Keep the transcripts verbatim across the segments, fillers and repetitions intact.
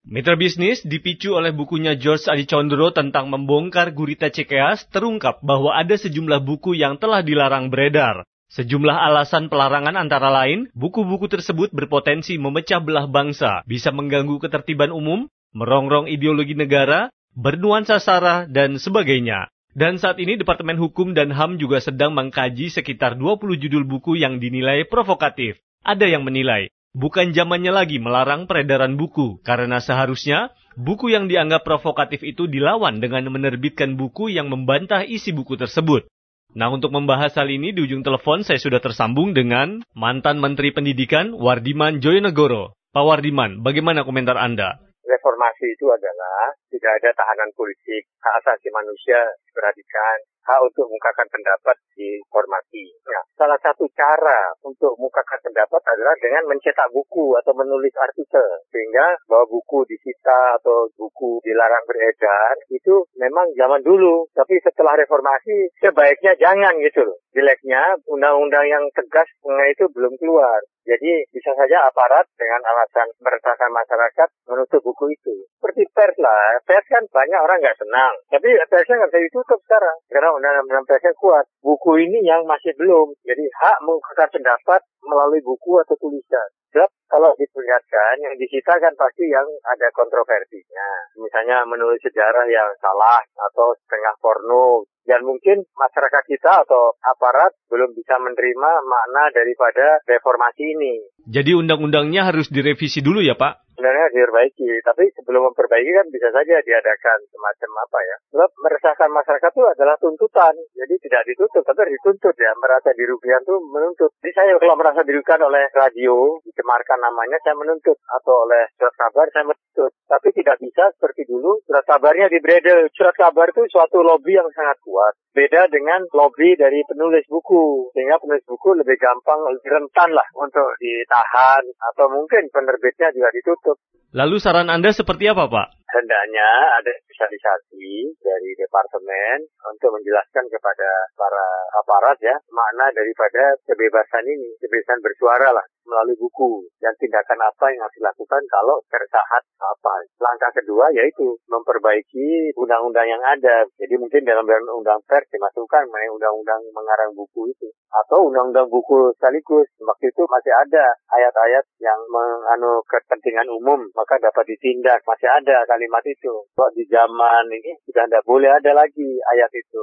Mitra bisnis dipicu oleh bukunya George Adicondro tentang membongkar gurita Cikeas terungkap bahwa ada sejumlah buku yang telah dilarang beredar. Sejumlah alasan pelarangan antara lain, buku-buku tersebut berpotensi memecah belah bangsa, bisa mengganggu ketertiban umum, merongrong ideologi negara, bernuansa sara, dan sebagainya. Dan saat ini Departemen Hukum dan H A M juga sedang mengkaji sekitar dua puluh judul buku yang dinilai provokatif. Ada yang menilai, bukan zamannya lagi melarang peredaran buku, karena seharusnya buku yang dianggap provokatif itu dilawan dengan menerbitkan buku yang membantah isi buku tersebut. Nah, untuk membahas hal ini di ujung telepon saya sudah tersambung dengan mantan Menteri Pendidikan Wardiman Djojonegoro. Pak Wardiman, bagaimana komentar Anda? Reformasi itu adalah tidak ada tahanan politik, hak asasi manusia diperhatikan, hak untuk mengungkapkan pendapat dihormati. Ya, salah satu cara untuk mengungkapkan pendapat adalah dengan mencetak buku atau menulis artikel. Sehingga bahwa buku disita atau buku dilarang beredar, itu memang zaman dulu. Tapi setelah reformasi, sebaiknya jangan gitu loh. Jeleknya, undang-undang yang tegas itu belum keluar. Jadi bisa saja aparat dengan alasan meresahkan masyarakat menutup buku itu. Seperti pers lah. Pers kan banyak orang nggak senang. Tapi persnya nggak bisa ditutup sekarang. Karena undang-undang persnya kuat. Buku ini yang masih belum. Jadi hak mengungkapkan pendapat melalui buku atau tulisan. Sebab kalau diperlihatkan, yang disita kan pasti yang ada kontroversinya. Misalnya menulis sejarah yang salah atau setengah porno. Dan mungkin masyarakat kita atau aparat belum bisa menerima makna daripada reformasi ini. Jadi undang-undangnya harus direvisi dulu ya, Pak? Sebenarnya diperbaiki, tapi sebelum memperbaiki kan bisa saja diadakan semacam apa ya. Sebab meresahkan masyarakat itu adalah tuntutan, jadi tidak ditutup, tapi dituntut ya. Merasa dirugikan itu menuntut. Jadi saya kalau merasa dirugikan oleh radio, dicemarkan namanya, saya menuntut. Atau oleh surat kabar, saya menuntut. Tapi tidak bisa seperti dulu, surat kabarnya dibredel. Surat kabar itu suatu lobby yang sangat kuat. Beda dengan lobby dari penulis buku. Sehingga penulis buku lebih gampang, lebih rentan lah untuk ditahan. Atau mungkin penerbitnya juga ditutup. Lalu saran Anda seperti apa, Pak? Hendaknya ada spesialisasi dari departemen untuk menjelaskan kepada para aparat ya makna daripada kebebasan ini, kebebasan bersuara lah melalui buku dan tindakan apa yang harus dilakukan kalau tersahat apa. Langkah kedua yaitu memperbaiki undang-undang yang ada. Jadi mungkin dalam undang-undang pers dimasukkan mengenai undang-undang mengarang buku itu atau undang-undang buku sekaligus. Waktu itu masih ada ayat-ayat yang menganu kepentingan umum maka dapat ditindak, masih ada kalimat itu. Kok di zaman ini sudah tidak boleh ada lagi ayat itu.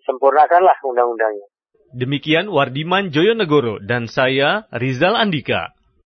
Disempurnakanlah undang-undangnya. Demikian Wardiman Djojonegoro dan saya Rizal Andika.